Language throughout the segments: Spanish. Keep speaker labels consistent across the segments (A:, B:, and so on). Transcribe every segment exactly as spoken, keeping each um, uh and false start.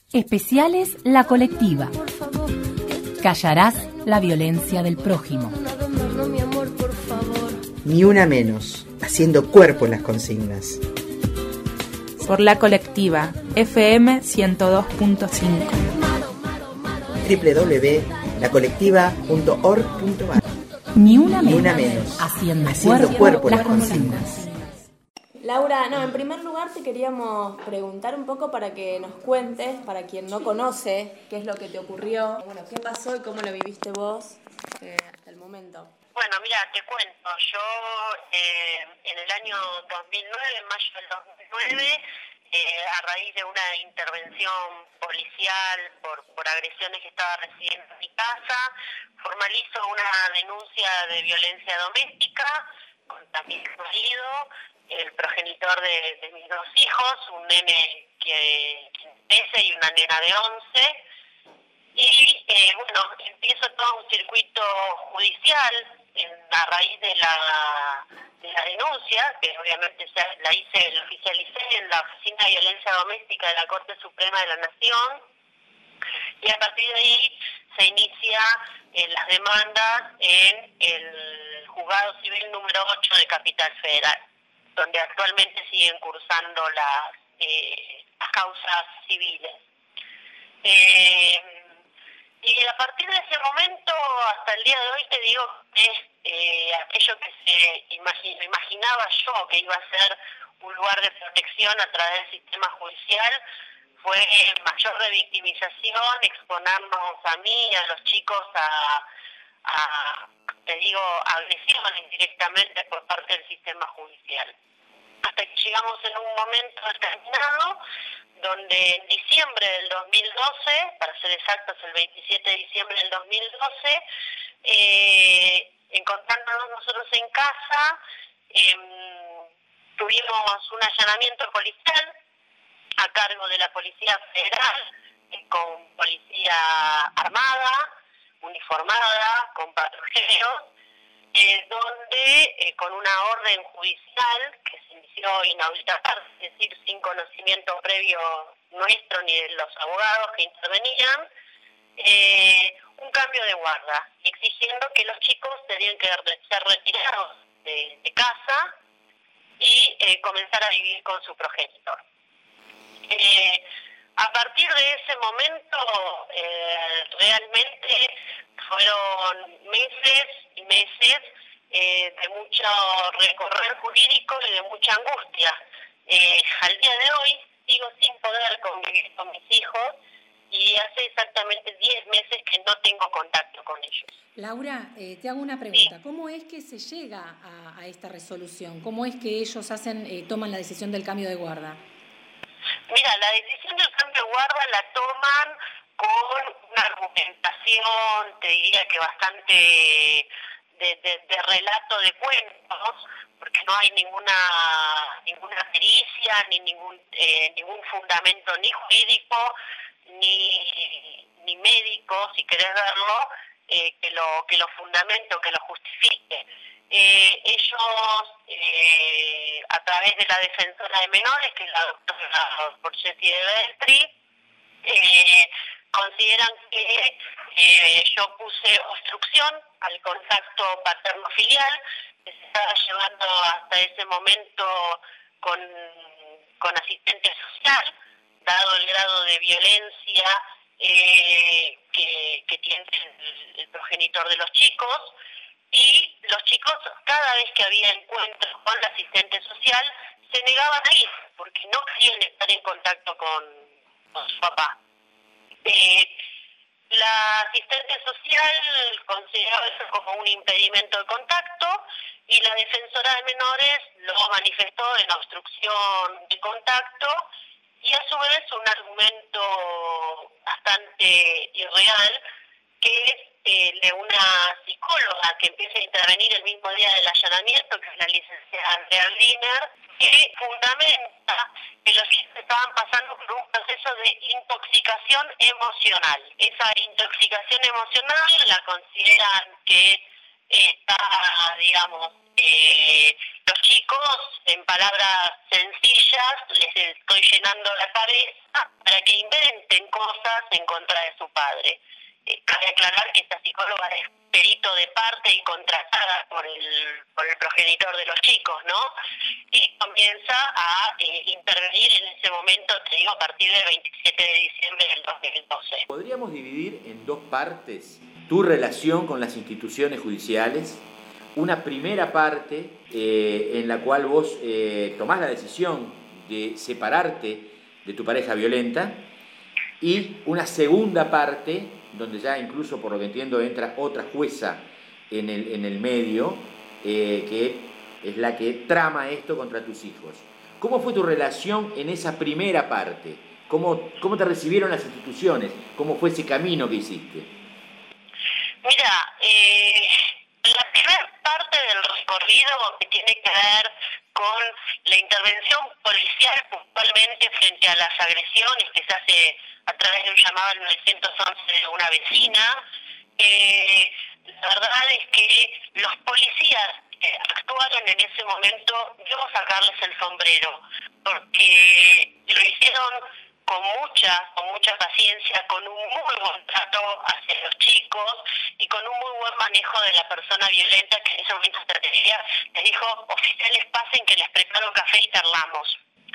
A: Especiales La Colectiva. Callarás la violencia del prójimo.
B: Ni una menos, haciendo cuerpo en las consignas.
C: Por La Colectiva, F M ciento dos punto cinco.
B: doble u doble u doble u punto la colectiva punto org punto a r.
A: Ni una
B: Ni
A: menos,
B: una menos,
A: haciendo,
B: haciendo
A: cuerpo,
B: cuerpo
A: las
B: las
A: consignas.
B: consignas.
D: Laura, no, en primer lugar te queríamos preguntar un poco para que nos cuentes, para quien no conoce, qué es lo que te ocurrió, bueno, qué pasó y cómo lo viviste vos eh, hasta el momento.
E: Bueno, mira, te cuento, yo eh, en el año dos mil nueve, en mayo del dos mil nueve, eh, a raíz de una intervención policial por, por agresiones que estaba recibiendo en mi casa, formalizo una denuncia de violencia doméstica contra mi marido, el progenitor de, de mis dos hijos, un nene que trece y una nena de once. Y eh, bueno, empiezo todo un circuito judicial en, a raíz de la, de la denuncia, que obviamente ya la hice, la oficialicé en la Oficina de Violencia Doméstica de la Corte Suprema de la Nación, y a partir de ahí se inicia eh, las demandas en el Juzgado Civil número ocho de Capital Federal, donde actualmente siguen cursando las, eh, las causas civiles. Eh, Y a partir de ese momento, hasta el día de hoy, te digo que eh, aquello que se imagi- imaginaba yo que iba a ser un lugar de protección a través del sistema judicial, fue mayor revictimización, exponernos a mí y a los chicos a, a, te digo, agresiones directamente por parte del sistema judicial. Hasta que llegamos en un momento determinado, donde en diciembre del dos mil doce, para ser exactos el veintisiete de diciembre del dos mil doce, eh, encontrándonos nosotros en casa, eh, tuvimos un allanamiento policial a cargo de la Policía Federal, eh, con policía armada, uniformada, con patrulleros, eh, donde eh, con una orden judicial que se inició inaudita, es decir, sin conocimiento previo nuestro ni de los abogados que intervenían, eh, un cambio de guarda, exigiendo que los chicos tenían que ser retirados de, de casa y eh, comenzar a vivir con su progenitor. Eh, a partir de ese momento, eh, realmente fueron meses y meses eh, de mucho recorrer jurídico y de mucha angustia. Eh, al día de hoy sigo sin poder convivir con mis hijos y hace exactamente diez meses que no tengo contacto con ellos.
F: Laura, eh, te hago una pregunta. Sí. ¿Cómo es que se llega a, a esta resolución? ¿Cómo es que ellos hacen, eh, toman la decisión del cambio de guarda?
E: Mira, la decisión del cambio de guarda la toman con una argumentación, te diría que bastante de, de, de relato de cuentos, porque no hay ninguna ninguna pericia, ni ningún eh, ningún fundamento ni jurídico, ni, ni médico, si querés verlo, eh, que lo que lo fundamente o que lo justifique. Eh, ellos, eh, a través de la defensora de menores, que es la doctora Porchetti de Beltri, eh, consideran que eh, yo puse obstrucción al contacto paterno-filial que se estaba llevando hasta ese momento con, con asistente social, dado el grado de violencia eh, que, que tiene el, el progenitor de los chicos. Y los chicos, cada vez que había encuentros con la asistente social, se negaban a ir, porque no querían estar en contacto con, con su papá. Eh, la asistente social consideraba eso como un impedimento de contacto y la defensora de menores lo manifestó en obstrucción de contacto y a su vez un argumento bastante irreal, que es eh, de una psicóloga que empieza a intervenir el mismo día del allanamiento, que es la licenciada Andrea Griner, que fundamenta que los chicos estaban pasando por un proceso de intoxicación emocional. Esa intoxicación emocional la consideran que eh, está, digamos, eh, los chicos, en palabras sencillas, les estoy llenando la cabeza para que inventen cosas pruebas en contra de su padre. Eh, cabe aclarar que esta psicóloga es perito de parte y contratada por el, por el progenitor de los chicos, ¿no? Y comienza a eh, intervenir en ese momento, te digo, a partir del veintisiete de diciembre del dos mil doce.
G: ¿Podríamos dividir en dos partes tu relación con las instituciones judiciales? Una primera parte eh, en la cual vos eh, tomás la decisión de separarte de tu pareja violenta, y una segunda parte donde ya incluso, por lo que entiendo, entra otra jueza en el, en el medio, eh, que es la que trama esto contra tus hijos. ¿Cómo fue tu relación en esa primera parte? ¿Cómo, cómo te recibieron las instituciones? ¿Cómo fue ese camino que hiciste?
E: Mira, eh, la primera parte del recorrido que tiene que ver con la intervención policial puntualmente frente a las agresiones que se hace a través de un llamado al nueve once de una vecina. Eh, la verdad es que los policías que actuaron en ese momento, debo sacarles el sombrero, porque lo hicieron con mucha, con mucha paciencia, con un muy buen trato hacia los chicos y con un muy buen manejo de la persona violenta, que en ese momento estrategia les dijo: oficiales, pasen que les preparo café y charlamos.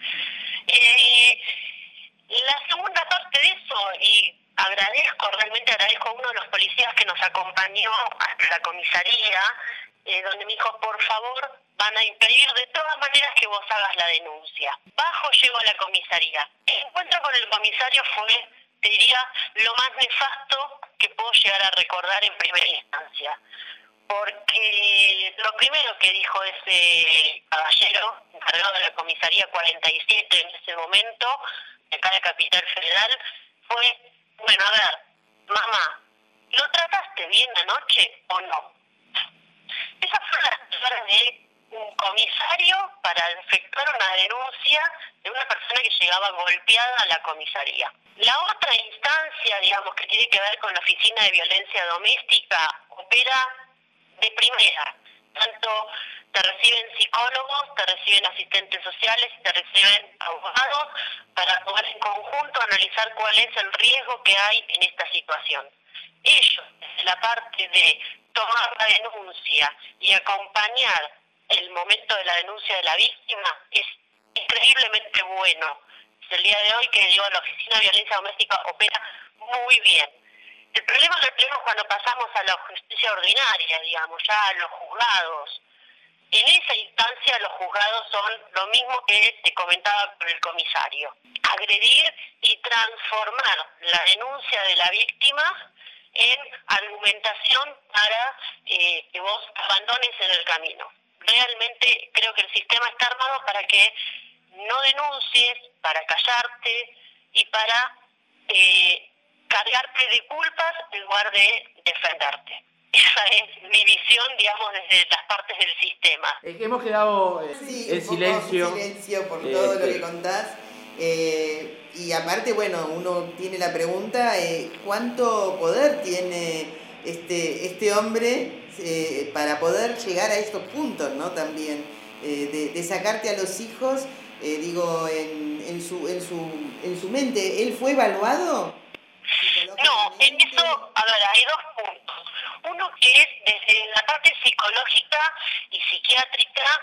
E: Eh, la segunda parte de eso, y agradezco, realmente agradezco a uno de los policías que nos acompañó hasta la comisaría, eh, donde me dijo: por favor, van a impedir de todas maneras que vos hagas la denuncia. Bajo, llego a la comisaría. El encuentro con el comisario fue, te diría, lo más nefasto que puedo llegar a recordar en primera instancia. Porque lo primero que dijo ese caballero, encargado de la comisaría cuarenta y siete en ese momento, de acá de Capital Federal, fue: bueno, a ver, mamá, ¿lo trataste bien anoche o no? Esa fue la palabra de un comisario para efectuar una denuncia de una persona que llegaba golpeada a la comisaría. La otra instancia, digamos, que tiene que ver con la Oficina de Violencia Doméstica, opera de primera. Tanto te reciben psicólogos, te reciben asistentes sociales, te reciben abogados, para poder en conjunto analizar cuál es el riesgo que hay en esta situación. Ellos, desde la parte de tomar la denuncia y acompañar el momento de la denuncia de la víctima, es increíblemente bueno. Es el día de hoy que, digo, la Oficina de Violencia Doméstica opera muy bien. El problema lo tenemos cuando pasamos a la justicia ordinaria, digamos, ya a los juzgados. En esa instancia los juzgados son lo mismo que te comentaba con el comisario: agredir y transformar la denuncia de la víctima en argumentación para eh, que vos abandones en el camino. Realmente creo que el sistema está armado para que no denuncies, para callarte y para eh, cargarte de culpas en lugar de defenderte. Esa es mi visión, digamos, desde las partes del sistema.
G: Es que hemos quedado eh,
B: sí,
G: en
B: un poco
G: silencio.
B: En silencio por
G: eh,
B: todo
G: este...
B: lo que contás. Eh, y aparte, bueno, uno tiene la pregunta, eh, ¿cuánto poder tiene este, este hombre eh, para poder llegar a estos puntos, ¿no? También, eh, de, de sacarte a los hijos, eh, digo, en, en, su, en, su, en su mente. ¿Él fue evaluado?
E: No, en eso, a ver, hay dos puntos. Uno que es desde la parte psicológica y psiquiátrica,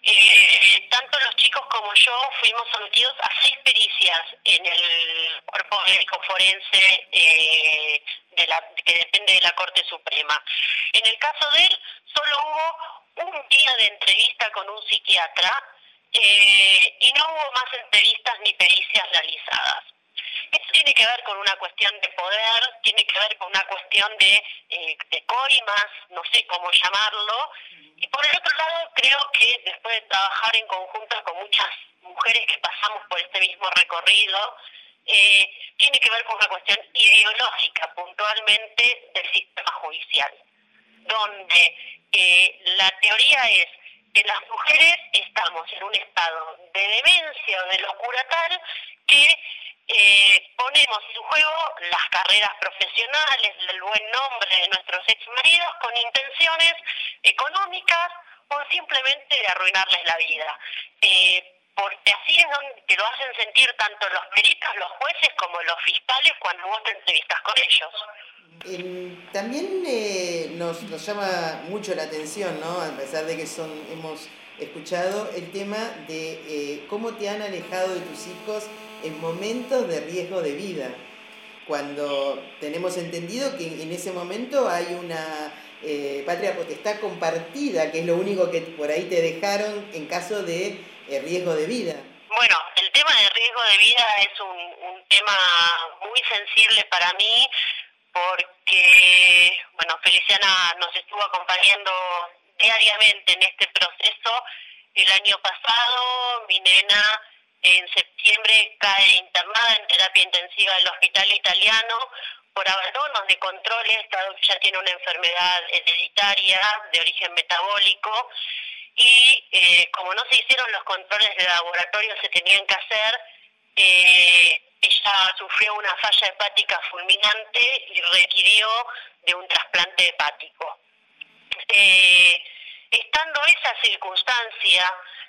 E: eh, tanto los chicos como yo fuimos sometidos a seis pericias en el cuerpo médico forense eh, de la, que depende de la Corte Suprema. En el caso de él, solo hubo un día de entrevista con un psiquiatra eh, y no hubo más entrevistas ni pericias realizadas. Eso tiene que ver con una cuestión de poder, tiene que ver con una cuestión de, eh, de coimas, no sé cómo llamarlo. Y por el otro lado, creo que después de trabajar en conjunto con muchas mujeres que pasamos por este mismo recorrido, eh, tiene que ver con una cuestión ideológica puntualmente del sistema judicial, donde eh, la teoría es que las mujeres estamos en un estado de demencia o de locura tal que Eh, ponemos en juego las carreras profesionales, el buen nombre de nuestros exmaridos con intenciones económicas o simplemente de arruinarles la vida. Eh, porque así es donde te lo hacen sentir tanto los peritos, los jueces, como los fiscales cuando vos te entrevistas con ellos.
B: Eh, también eh, nos, nos llama mucho la atención, ¿no? A pesar de que son hemos escuchado el tema de eh, cómo te han alejado de tus hijos en momentos de riesgo de vida, cuando tenemos entendido que en ese momento hay una eh, patria potestad compartida, que es lo único que por ahí te dejaron en caso de eh, riesgo de vida.
E: Bueno, el tema de riesgo de vida es un, un tema muy sensible para mí, porque, bueno, Feliciana nos estuvo acompañando diariamente en este proceso. El año pasado, mi nena en septiembre cae internada en terapia intensiva del hospital italiano por abandonos de controles, dado que ya tiene una enfermedad hereditaria de origen metabólico, y eh, como no se hicieron los controles de laboratorio se tenían que hacer, eh, ella sufrió una falla hepática fulminante y requirió de un trasplante hepático. Eh, estando esa circunstancia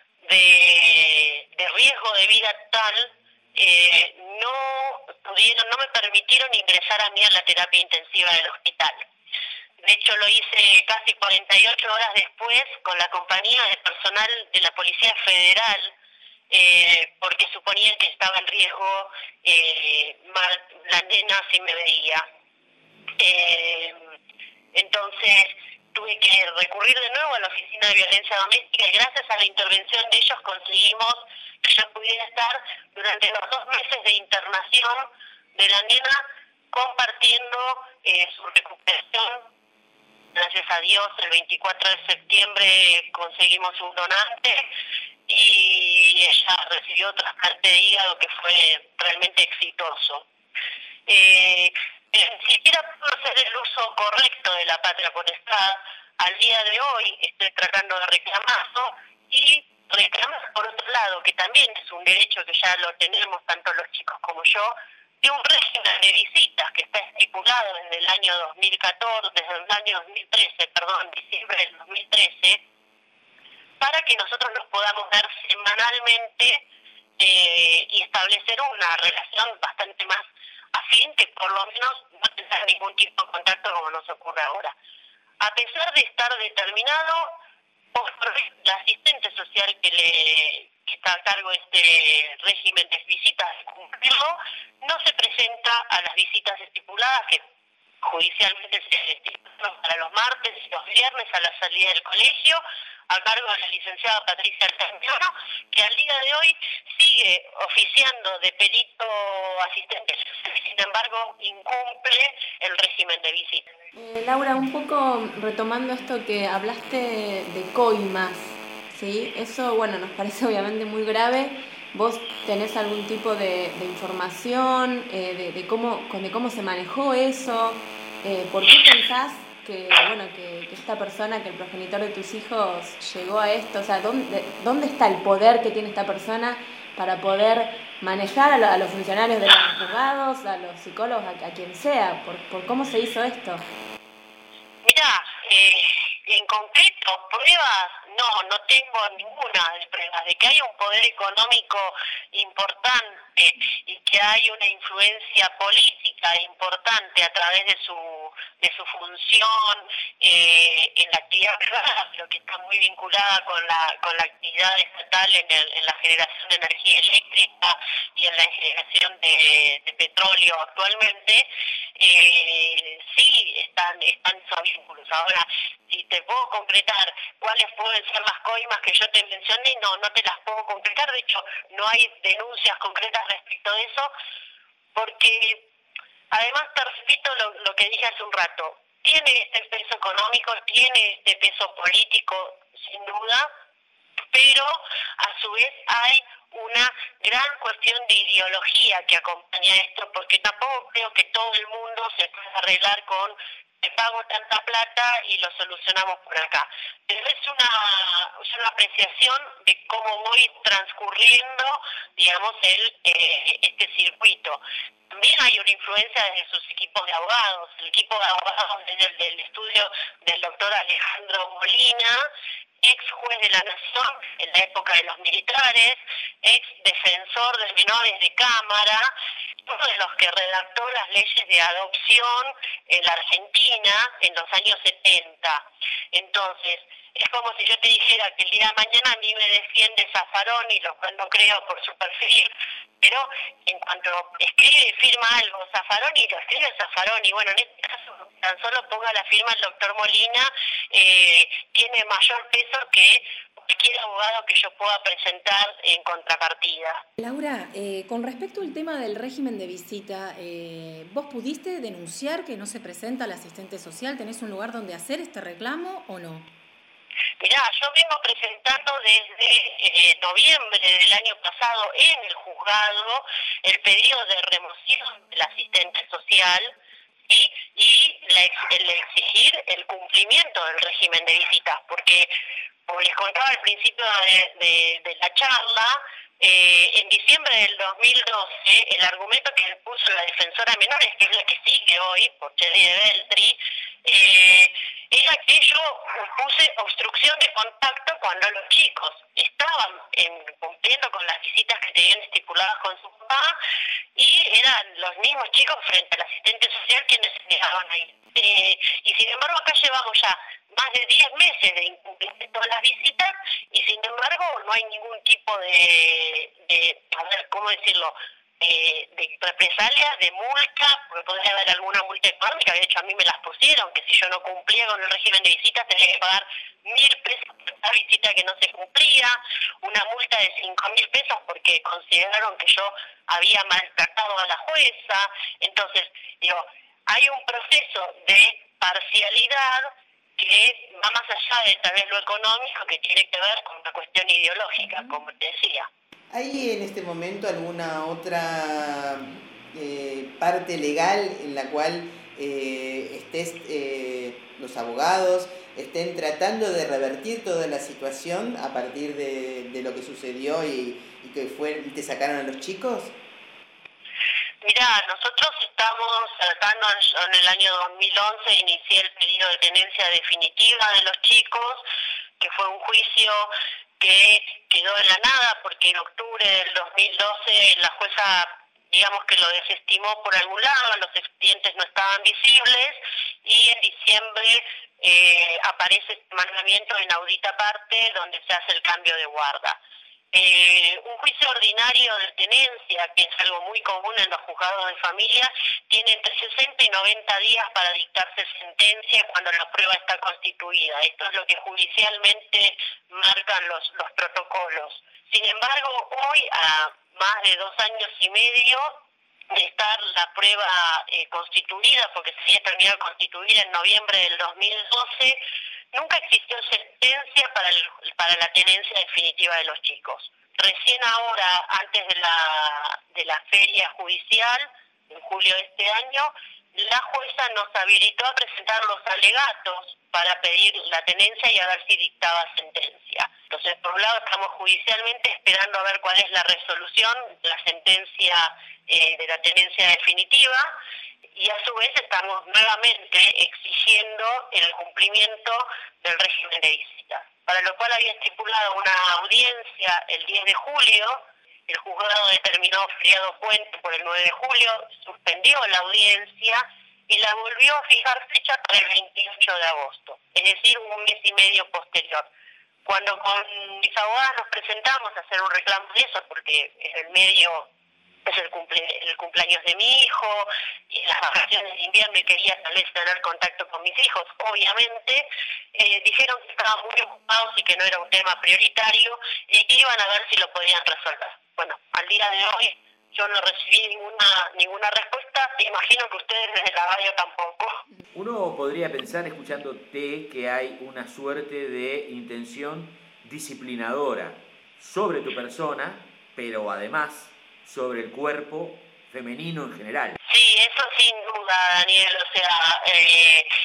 E: de, de riesgo de vida tal, eh, no pudieron, no me permitieron ingresar a mí a la terapia intensiva del hospital. De hecho, lo hice casi cuarenta y ocho horas después con la compañía de personal de la Policía Federal, eh, porque suponían que estaba en riesgo eh, la nena si me veía. Eh, entonces, tuve que recurrir de nuevo a la Oficina de Violencia Doméstica y gracias a la intervención de ellos conseguimos que yo pudiera estar durante los dos meses de internación de la nena compartiendo eh, su recuperación. Gracias a Dios, el veinticuatro de septiembre conseguimos un donante y ella recibió trasplante de hígado que fue realmente exitoso. Eh, ni siquiera puedo hacer el uso correcto de la patria potestad. Al día de hoy estoy tratando de reclamarlo y reclamar por otro lado, que también es un derecho que ya lo tenemos tanto los chicos como yo, de un régimen de visitas que está estipulado desde el año dos mil catorce, desde el año dos mil trece, perdón, diciembre del dos mil trece, para que nosotros nos podamos ver semanalmente eh, y establecer una relación bastante más afín, que por lo menos no tener ningún tipo de contacto como nos ocurre ahora. A pesar de estar determinado por la asistente social que le que está a cargo de este régimen de visitas, cumplirlo, no se presenta a las visitas estipuladas que judicialmente se estipulan para los martes y los viernes a la salida del colegio, a cargo de la licenciada Patricia Altamirano, que al día de hoy sigue oficiando de perito asistente, sin embargo incumple el régimen de visita.
D: Eh, Laura, un poco retomando esto que hablaste de coimas, ¿sí? Eso, bueno, nos parece obviamente muy grave. ¿Vos tenés algún tipo de, de información eh, de, de, cómo, de cómo se manejó eso? Eh, ¿Por qué pensás que, bueno, que, que esta persona, que el progenitor de tus hijos llegó a esto? O sea, ¿dónde, dónde está el poder que tiene esta persona para poder manejar a, lo, a los funcionarios de los juzgados, a los psicólogos, a, a quien sea? ¿Por, por cómo se hizo esto?
E: Mirá, eh, en concreto, pruebas, no, no tengo ninguna de pruebas de que hay un poder económico importante y que hay una influencia política importante a través de su de su función eh, en la actividad privada, pero que está muy vinculada con la con la actividad estatal en, el, en la generación de energía eléctrica y en la generación de, de petróleo actualmente. Eh, sí, están, están esos vínculos. Ahora, si te puedo concretar cuáles pueden ser las coimas que yo te mencioné, no, no te las puedo concretar. De hecho, no hay denuncias concretas respecto de eso, porque además te repito lo, lo que dije hace un rato, tiene este peso económico, tiene este peso político, sin duda, pero a su vez hay una gran cuestión de ideología que acompaña esto, porque tampoco creo que todo el mundo se pueda arreglar con te pago tanta plata y lo solucionamos por acá. Pero es una, es una apreciación de cómo voy transcurriendo, digamos, el eh, este circuito. También hay una influencia de sus equipos de abogados, el equipo de abogados del, del estudio del doctor Alejandro Molina, ex juez de la Nación en la época de los militares, ex defensor de menores de Cámara, uno de los que redactó las leyes de adopción en la Argentina en los años setenta. Entonces, es como si yo te dijera que el día de mañana a mí me defiende Zaffaroni, lo cual no creo por su perfil, pero en cuanto escribe y firma algo Zaffaroni, lo escribe Zaffaroni. Bueno, en este caso, tan solo ponga la firma el doctor Molina, eh, tiene mayor peso que cualquier abogado que yo pueda presentar en contrapartida.
F: Laura, eh, con respecto al tema del régimen de visita, eh, ¿vos pudiste denunciar que no se presenta el asistente social? ¿Tenés un lugar donde hacer este reclamo o no?
E: Mirá, yo vengo presentando desde eh, noviembre del año pasado en el juzgado el pedido de remoción del asistente social y, y la, el exigir el cumplimiento del régimen de visitas, porque, como les contaba al principio de, de, de la charla, eh, en diciembre del dos mil doce, el argumento que puso la defensora de menores, que es la que sigue hoy, por Chely de Beltri, eh, era que yo puse obstrucción de contacto cuando los chicos estaban en, cumpliendo con las visitas que tenían estipuladas con su papá, y eran los mismos chicos frente al asistente social quienes se negaban a ir. Eh, y sin embargo acá llevamos ya más de diez meses de incumplimiento de las visitas y sin embargo no hay ningún tipo de, de a ver, ¿cómo decirlo?, Eh, de represalia, de multa, porque podría haber alguna multa económica. De hecho a mí me las pusieron, que si yo no cumplía con el régimen de visitas tenía que pagar mil pesos por cada visita que no se cumplía, una multa de cinco mil pesos porque consideraron que yo había maltratado a la jueza. Entonces, digo, hay un proceso de parcialidad que va más allá de tal vez lo económico, que tiene que ver con una cuestión ideológica, como te decía.
B: ¿Hay en este momento alguna otra eh, parte legal en la cual eh, estés, eh, los abogados estén tratando de revertir toda la situación a partir de, de lo que sucedió y, y que fue, te sacaron a los chicos?
E: Mirá, nosotros estamos tratando, en el año dos mil once inicié el pedido de tenencia definitiva de los chicos, que fue un juicio que quedó en la nada porque en octubre del dos mil doce la jueza, digamos que lo desestimó por algún lado, los expedientes no estaban visibles y en diciembre eh, aparece este mandamiento en audita parte donde se hace el cambio de guarda. Eh, un juicio ordinario de tenencia, que es algo muy común en los juzgados de familia, tiene entre sesenta y noventa días para dictarse sentencia cuando la prueba está constituida. Esto es lo que judicialmente marcan los, los protocolos. Sin embargo, hoy, a más de dos años y medio de estar la prueba eh, constituida, porque se había terminado de constituir en noviembre del dos mil doce, nunca existió sentencia para, el, para la tenencia definitiva de los chicos. Recién ahora, antes de la, de la feria judicial, en julio de este año, la jueza nos habilitó a presentar los alegatos para pedir la tenencia y a ver si dictaba sentencia. Entonces, por un lado, estamos judicialmente esperando a ver cuál es la resolución de la sentencia eh, de la tenencia definitiva, y a su vez estamos nuevamente exigiendo el cumplimiento del régimen de visitas, para lo cual había estipulado una audiencia el diez de julio, el juzgado determinó feriado puente por el nueve de julio, suspendió la audiencia y la volvió a fijar fecha para el veintiocho de agosto, es decir, un mes y medio posterior. Cuando con mis abogadas nos presentamos a hacer un reclamo de eso, porque en el medio es el, cumple, el cumpleaños de mi hijo, y en las vacaciones de invierno y quería tal vez tener contacto con mis hijos, obviamente, eh, dijeron que estaban muy ocupados y que no era un tema prioritario y que iban a ver si lo podían resolver. Bueno, al día de hoy yo no recibí ninguna ninguna respuesta, imagino que ustedes desde la radio tampoco.
G: Uno podría pensar, escuchándote, que hay una suerte de intención disciplinadora sobre tu persona, pero además sobre el cuerpo femenino en general.
E: Sí, eso sin duda, Daniel, o sea, eh,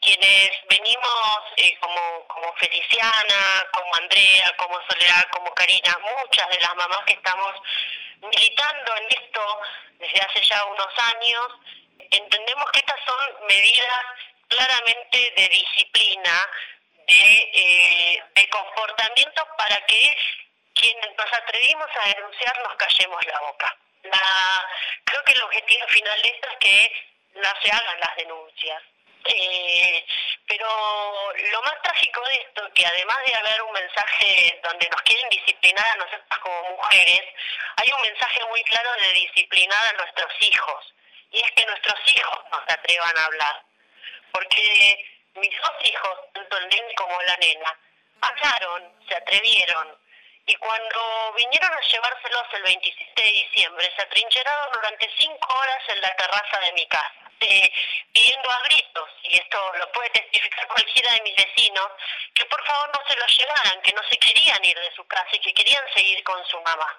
E: quienes venimos eh, como, como Feliciana, como Andrea, como Soledad, como Karina, muchas de las mamás que estamos militando en esto desde hace ya unos años, entendemos que estas son medidas claramente de disciplina, de, eh, de comportamiento para que quienes nos atrevimos a denunciar nos callemos la boca. La, creo que el objetivo final de esto es que no se hagan las denuncias. Eh, pero lo más trágico de esto, que además de haber un mensaje donde nos quieren disciplinar a nosotras como mujeres, hay un mensaje muy claro de disciplinar a nuestros hijos, y es que nuestros hijos nos atrevan a hablar, porque mis dos hijos, tanto el nene como la nena, hablaron, se atrevieron, y cuando vinieron a llevárselos el veintisiete de diciembre, se atrincheraron durante cinco horas en la terraza de mi casa, eh, pidiendo a gritos, y esto lo puede testificar cualquiera de mis vecinos, que por favor no se los llevaran, que no se querían ir de su casa y que querían seguir con su mamá.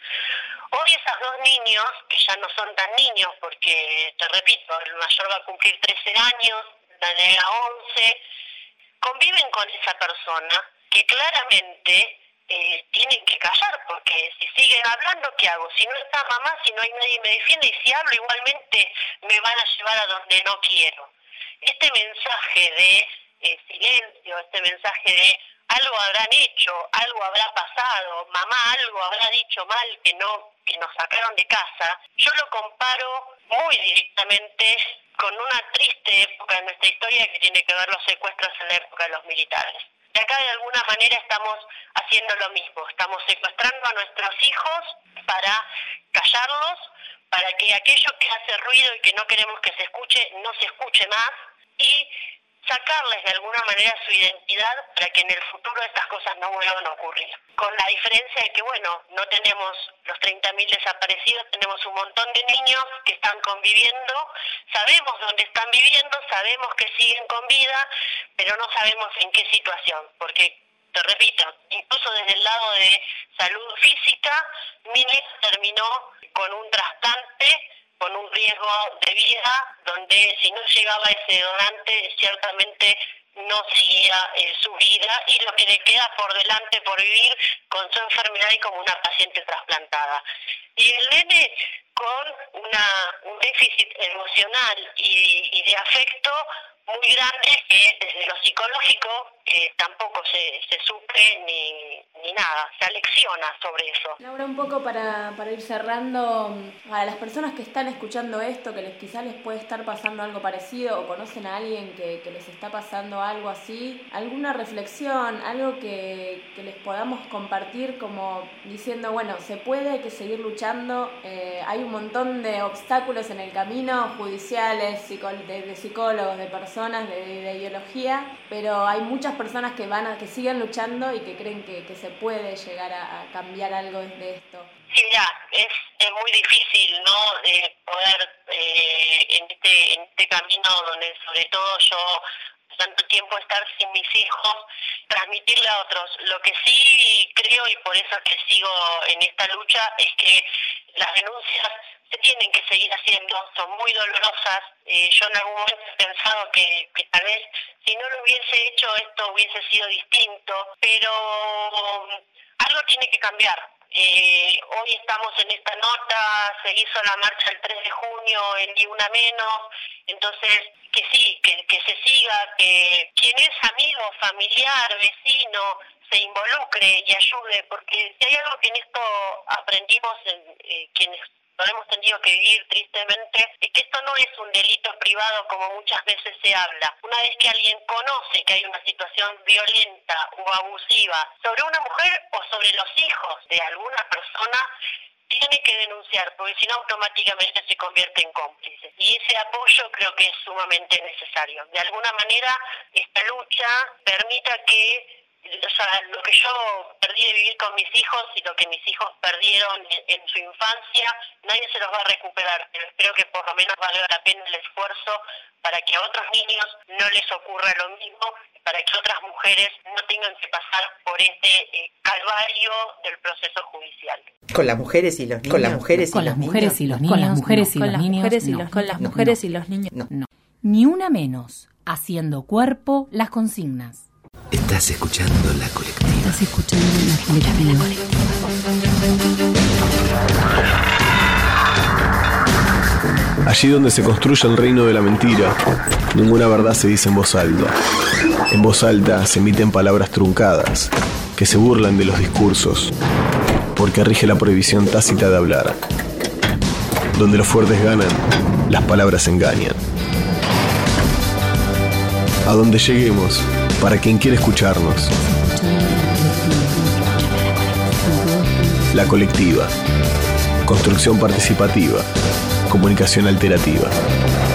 E: Hoy esos dos niños, que ya no son tan niños, porque, te repito, el mayor va a cumplir trece años, la nena once, conviven con esa persona que claramente eh, tienen que callar, porque si siguen hablando, ¿qué hago? Si no está mamá, si no hay nadie me defiende, y si hablo igualmente me van a llevar a donde no quiero. Este mensaje de eh, silencio, este mensaje de algo habrán hecho, algo habrá pasado, mamá algo habrá dicho mal que no, que nos sacaron de casa, yo lo comparo muy directamente con una triste época en nuestra historia que tiene que ver los secuestros en la época de los militares. Y acá de alguna manera estamos haciendo lo mismo, estamos secuestrando a nuestros hijos para callarlos, para que aquello que hace ruido y que no queremos que se escuche, no se escuche más, y sacarles de alguna manera su identidad para que en el futuro estas cosas no vuelvan a ocurrir. Con la diferencia de que, bueno, no tenemos los treinta mil desaparecidos, tenemos un montón de niños que están conviviendo, sabemos dónde están viviendo, sabemos que siguen con vida, pero no sabemos en qué situación, porque, te repito, incluso desde el lado de salud física, mi nieta terminó con un trasplante, con un riesgo de vida, donde si no llegaba ese donante, ciertamente no seguía eh, su vida, y lo que le queda por delante por vivir con su enfermedad y como una paciente trasplantada. Y el nene con una, un déficit emocional y, y de afecto muy grande, que desde lo psicológico eh, tampoco se, se suple ni, ni nada, se alecciona sobre eso.
D: Laura, un poco para, para ir cerrando, a las personas que están escuchando esto, que les, quizás les puede estar pasando algo parecido o conocen a alguien que, que les está pasando algo así, alguna reflexión, algo que, que les podamos compartir como diciendo, bueno, se puede, hay que seguir luchando, eh, hay un montón de obstáculos en el camino, judiciales, psico, de, de psicólogos, de personas, de, de ideología, pero hay muchas personas que van a, que siguen luchando y que creen que, que se puede llegar a, a cambiar algo de esto.
E: Sí, mira, es, es muy difícil, ¿no?, de poder eh, en, este, en este camino donde sobre todo yo tanto tiempo estar sin mis hijos, transmitirle a otros. Lo que sí creo, y por eso que sigo en esta lucha, es que las denuncias se tienen que seguir haciendo, son muy dolorosas. Eh, yo en algún momento he pensado que, que tal vez si no lo hubiese hecho esto hubiese sido distinto, pero um, algo tiene que cambiar. Eh, hoy estamos en esta nota, se hizo la marcha el tres de junio en Ni Una Menos, entonces que sí, que, que se siga, que quien es amigo, familiar, vecino, se involucre y ayude, porque si hay algo que en esto aprendimos en eh, quienes lo hemos tenido que vivir tristemente, es que esto no es un delito privado como muchas veces se habla. Una vez que alguien conoce que hay una situación violenta o abusiva sobre una mujer o sobre los hijos de alguna persona, tiene que denunciar, porque si no automáticamente se convierte en cómplice. Y ese apoyo creo que es sumamente necesario. De alguna manera, esta lucha permita que o sea, lo que yo perdí de vivir con mis hijos y lo que mis hijos perdieron en, en su infancia, nadie se los va a recuperar, pero espero que por lo menos valga la pena el esfuerzo para que a otros niños no les ocurra lo mismo, para que otras mujeres no tengan que pasar por este eh, calvario del proceso judicial.
B: Con las mujeres y los niños. Con las mujeres y,
A: con
B: los,
A: las mujeres
B: niños.
A: y los niños. Con las mujeres y
C: con
A: los
C: las
A: niños.
C: mujeres y
A: No.
C: los, con las mujeres y los niños.
A: No. Ni una menos. haciendo cuerpo las consignas.
H: Estás escuchando La Colectiva.
A: Estás escuchando La Colectiva.
I: Allí donde se construye el reino de la mentira, ninguna verdad se dice en voz alta. En voz alta se emiten palabras truncadas, que se burlan de los discursos, porque rige la prohibición tácita de hablar. Donde los fuertes ganan, las palabras engañan. A donde lleguemos, para quien quiere escucharnos. La Colectiva. Construcción participativa. Comunicación alternativa.